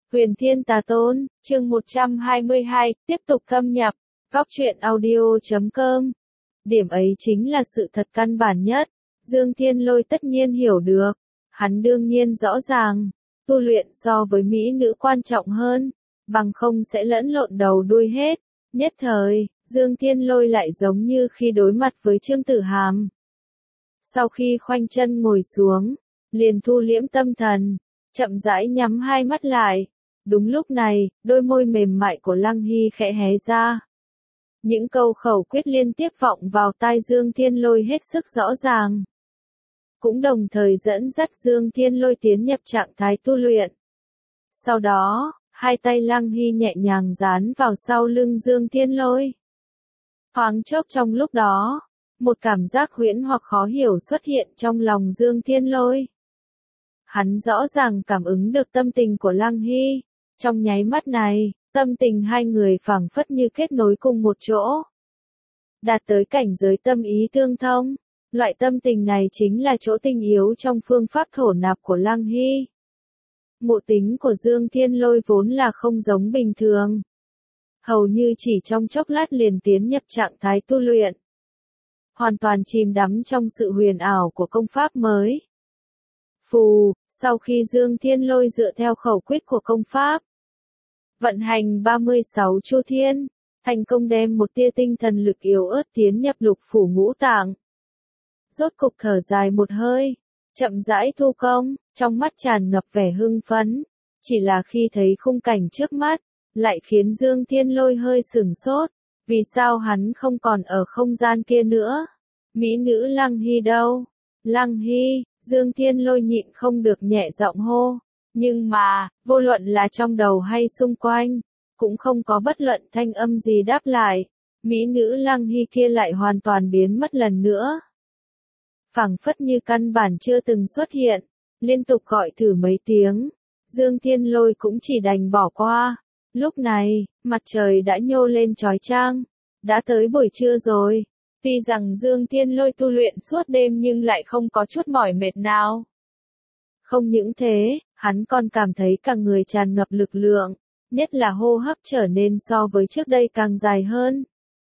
Huyền Thiên Tà Tôn, chương 122, tiếp tục thâm nhập. Góc truyện audio.com. Điểm ấy chính là sự thật căn bản nhất. Dương Thiên Lôi tất nhiên hiểu được. Hắn đương nhiên rõ ràng, tu luyện so với mỹ nữ quan trọng hơn, bằng không sẽ lẫn lộn đầu đuôi hết. Nhất thời, Dương Thiên Lôi lại giống như khi đối mặt với Trương Tử Hàm. Sau khi khoanh chân ngồi xuống, liền thu liễm tâm thần, chậm rãi nhắm hai mắt lại. Đúng lúc này, đôi môi mềm mại của Lăng Hy khẽ hé ra. Những câu khẩu quyết liên tiếp vọng vào tai Dương Thiên Lôi hết sức rõ ràng. Cũng đồng thời dẫn dắt Dương Thiên Lôi tiến nhập trạng thái tu luyện. Sau đó, hai tay Lăng Hy nhẹ nhàng dán vào sau lưng Dương Thiên Lôi. Thoáng chốc trong lúc đó, một cảm giác huyễn hoặc khó hiểu xuất hiện trong lòng Dương Thiên Lôi. Hắn rõ ràng cảm ứng được tâm tình của Lăng Hy. Trong nháy mắt này, tâm tình hai người phảng phất như kết nối cùng một chỗ. Đạt tới cảnh giới tâm ý tương thông. Loại tâm tình này chính là chỗ tinh yếu trong phương pháp thổ nạp của Lăng Hy. Ngộ tính của Dương Thiên Lôi vốn là không giống bình thường. Hầu như chỉ trong chốc lát liền tiến nhập trạng thái tu luyện. Hoàn toàn chìm đắm trong sự huyền ảo của công pháp mới. Phù, sau khi Dương Thiên Lôi dựa theo khẩu quyết của công pháp, vận hành 36 chu thiên, thành công đem một tia tinh thần lực yếu ớt tiến nhập lục phủ ngũ tạng. Rốt cục thở dài một hơi, chậm rãi thu công, trong mắt tràn ngập vẻ hưng phấn. Chỉ là khi thấy khung cảnh trước mắt, lại khiến Dương Thiên Lôi hơi sửng sốt. Vì sao hắn không còn ở không gian kia nữa? Mỹ nữ Lăng Hy đâu? Lăng Hy, Dương Thiên Lôi nhịn không được nhẹ giọng hô. Nhưng mà, vô luận là trong đầu hay xung quanh, cũng không có bất luận thanh âm gì đáp lại. Mỹ nữ Lăng Hy kia lại hoàn toàn biến mất lần nữa. Phảng phất như căn bản chưa từng xuất hiện, liên tục gọi thử mấy tiếng, Dương Thiên Lôi cũng chỉ đành bỏ qua. Lúc này, mặt trời đã nhô lên chói chang, đã tới buổi trưa rồi. Tuy rằng Dương Thiên Lôi tu luyện suốt đêm nhưng lại không có chút mỏi mệt nào. Không những thế, hắn còn cảm thấy cả người tràn ngập lực lượng, nhất là hô hấp trở nên so với trước đây càng dài hơn.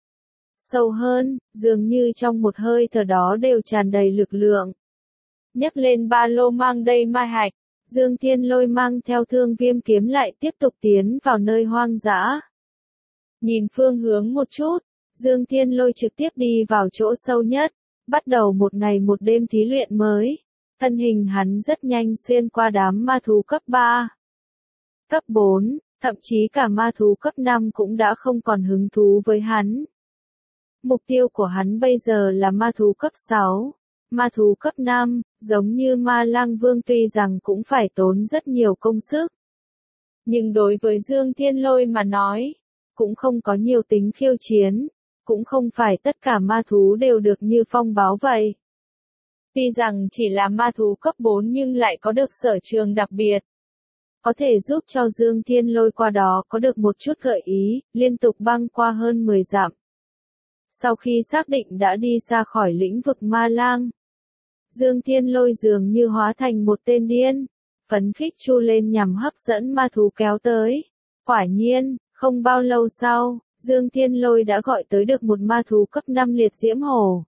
Sâu hơn, dường như trong một hơi thở đó đều tràn đầy lực lượng. Nhấc lên ba lô mang đầy mai hạch, Dương Thiên Lôi mang theo Thương Viêm kiếm lại tiếp tục tiến vào nơi hoang dã. Nhìn phương hướng một chút, Dương Thiên Lôi trực tiếp đi vào chỗ sâu nhất, bắt đầu một ngày một đêm thí luyện mới. Thân hình hắn rất nhanh xuyên qua đám ma thú cấp 3, cấp 4, thậm chí cả ma thú cấp 5 cũng đã không còn hứng thú với hắn. Mục tiêu của hắn bây giờ là ma thú cấp 6, ma thú cấp 5, giống như Ma Lang Vương tuy rằng cũng phải tốn rất nhiều công sức. Nhưng đối với Dương Thiên Lôi mà nói, cũng không có nhiều tính khiêu chiến, cũng không phải tất cả ma thú đều được như phong báo vậy. Tuy rằng chỉ là ma thú cấp 4 nhưng lại có được sở trường đặc biệt. Có thể giúp cho Dương Thiên Lôi qua đó có được một chút gợi ý, liên tục băng qua hơn 10 dặm. Sau khi xác định đã đi ra khỏi lĩnh vực Ma Lang, Dương Thiên Lôi dường như hóa thành một tên điên, phấn khích chu lên nhằm hấp dẫn ma thú kéo tới. Quả nhiên, không bao lâu sau, Dương Thiên Lôi đã gọi tới được một ma thú cấp 5 liệt diễm hổ.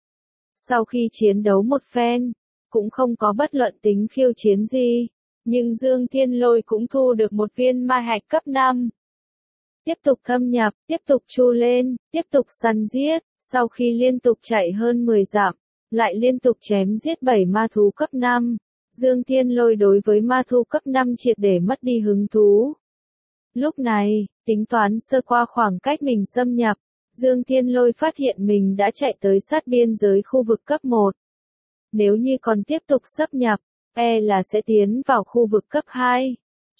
Sau khi chiến đấu một phen, cũng không có bất luận tính khiêu chiến gì, nhưng Dương Thiên Lôi cũng thu được một viên ma hạch cấp 5. Tiếp tục thâm nhập, tiếp tục chu lên, tiếp tục săn giết, sau khi liên tục chạy hơn 10 dặm, lại liên tục chém giết 7 ma thú cấp 5. Dương Thiên Lôi đối với ma thú cấp 5 triệt để mất đi hứng thú. Lúc này, tính toán sơ qua khoảng cách mình xâm nhập, Dương Thiên Lôi phát hiện mình đã chạy tới sát biên giới khu vực cấp 1. Nếu như còn tiếp tục xâm nhập, là sẽ tiến vào khu vực cấp 2.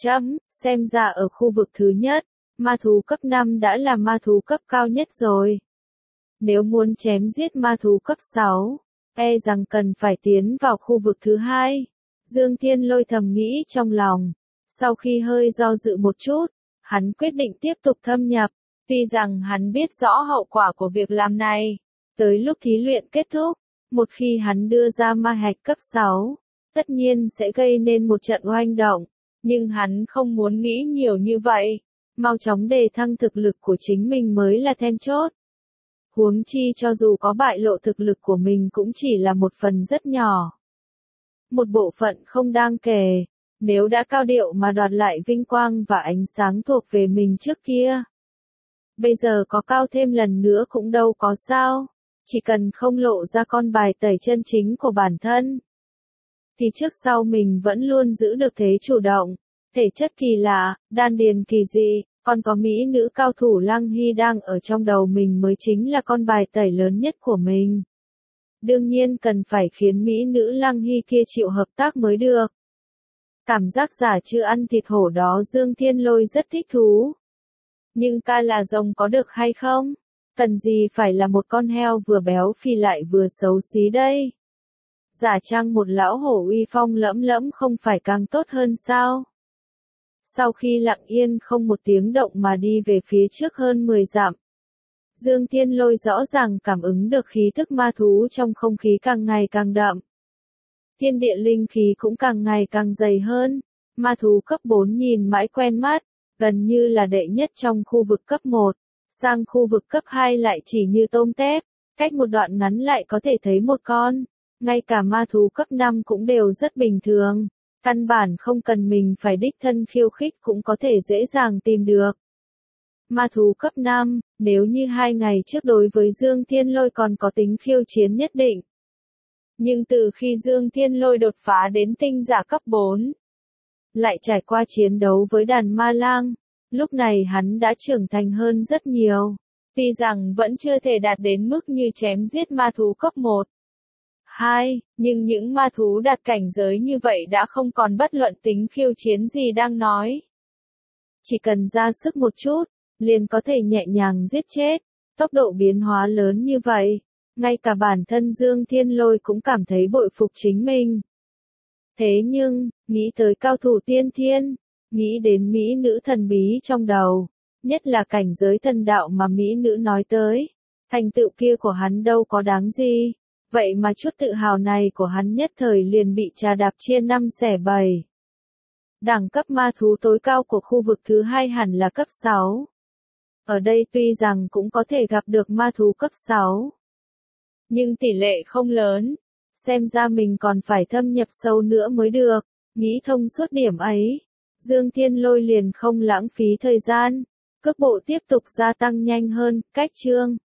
Xem ra ở khu vực thứ nhất, ma thú cấp 5 đã là ma thú cấp cao nhất rồi. Nếu muốn chém giết ma thú cấp 6, rằng cần phải tiến vào khu vực thứ 2. Dương Thiên Lôi thầm nghĩ trong lòng. Sau khi hơi do dự một chút, hắn quyết định tiếp tục thâm nhập. Tuy rằng hắn biết rõ hậu quả của việc làm này. Tới lúc thí luyện kết thúc, một khi hắn đưa ra ma hạch cấp 6, tất nhiên sẽ gây nên một trận oanh động. Nhưng hắn không muốn nghĩ nhiều như vậy. Mau chóng đề thăng thực lực của chính mình mới là then chốt. Huống chi cho dù có bại lộ thực lực của mình cũng chỉ là một phần rất nhỏ. Một bộ phận không đáng kể. Nếu đã cao điệu mà đoạt lại vinh quang và ánh sáng thuộc về mình trước kia. Bây giờ có cao thêm lần nữa cũng đâu có sao. Chỉ cần không lộ ra con bài tẩy chân chính của bản thân. Thì trước sau mình vẫn luôn giữ được thế chủ động. Thể chất kỳ lạ, đan điền kỳ dị, còn có mỹ nữ cao thủ Lăng Hy đang ở trong đầu mình mới chính là con bài tẩy lớn nhất của mình. Đương nhiên cần phải khiến mỹ nữ Lăng Hy kia chịu hợp tác mới được. Cảm giác giả chưa ăn thịt hổ đó Dương Thiên Lôi rất thích thú. Nhưng ca là rồng có được hay không? Cần gì phải là một con heo vừa béo phì lại vừa xấu xí đây? Giả trang một lão hổ uy phong lẫm lẫm không phải càng tốt hơn sao? Sau khi lặng yên không một tiếng động mà đi về phía trước hơn 10 dặm. Dương Thiên Lôi rõ ràng cảm ứng được khí tức ma thú trong không khí càng ngày càng đậm. Thiên địa linh khí cũng càng ngày càng dày hơn. Ma thú cấp 4 nhìn mãi quen mắt, gần như là đệ nhất trong khu vực cấp 1. Sang khu vực cấp 2 lại chỉ như tôm tép, cách một đoạn ngắn lại có thể thấy một con. Ngay cả ma thú cấp 5 cũng đều rất bình thường. Căn bản không cần mình phải đích thân khiêu khích cũng có thể dễ dàng tìm được. Ma thú cấp 5, nếu như 2 ngày trước đối với Dương Thiên Lôi còn có tính khiêu chiến nhất định. Nhưng từ khi Dương Thiên Lôi đột phá đến tinh giả cấp 4, lại trải qua chiến đấu với đàn ma lang, lúc này hắn đã trưởng thành hơn rất nhiều. Tuy rằng vẫn chưa thể đạt đến mức như chém giết ma thú cấp 1. 2, nhưng những ma thú đạt cảnh giới như vậy đã không còn bất luận tính khiêu chiến gì đang nói. Chỉ cần ra sức một chút, liền có thể nhẹ nhàng giết chết, tốc độ biến hóa lớn như vậy, ngay cả bản thân Dương Thiên Lôi cũng cảm thấy bội phục chính mình. Thế nhưng, nghĩ tới cao thủ tiên thiên, nghĩ đến mỹ nữ thần bí trong đầu, nhất là cảnh giới thần đạo mà mỹ nữ nói tới, thành tựu kia của hắn đâu có đáng gì. Vậy mà chút tự hào này của hắn nhất thời liền bị trà đạp chia 5 xẻ 7. Đẳng cấp ma thú tối cao của khu vực thứ 2 hẳn là cấp 6. Ở đây tuy rằng cũng có thể gặp được ma thú cấp 6. Nhưng tỷ lệ không lớn. Xem ra mình còn phải thâm nhập sâu nữa mới được. Nghĩ thông suốt điểm ấy. Dương Thiên Lôi liền không lãng phí thời gian. Cước bộ tiếp tục gia tăng nhanh hơn, cách chương.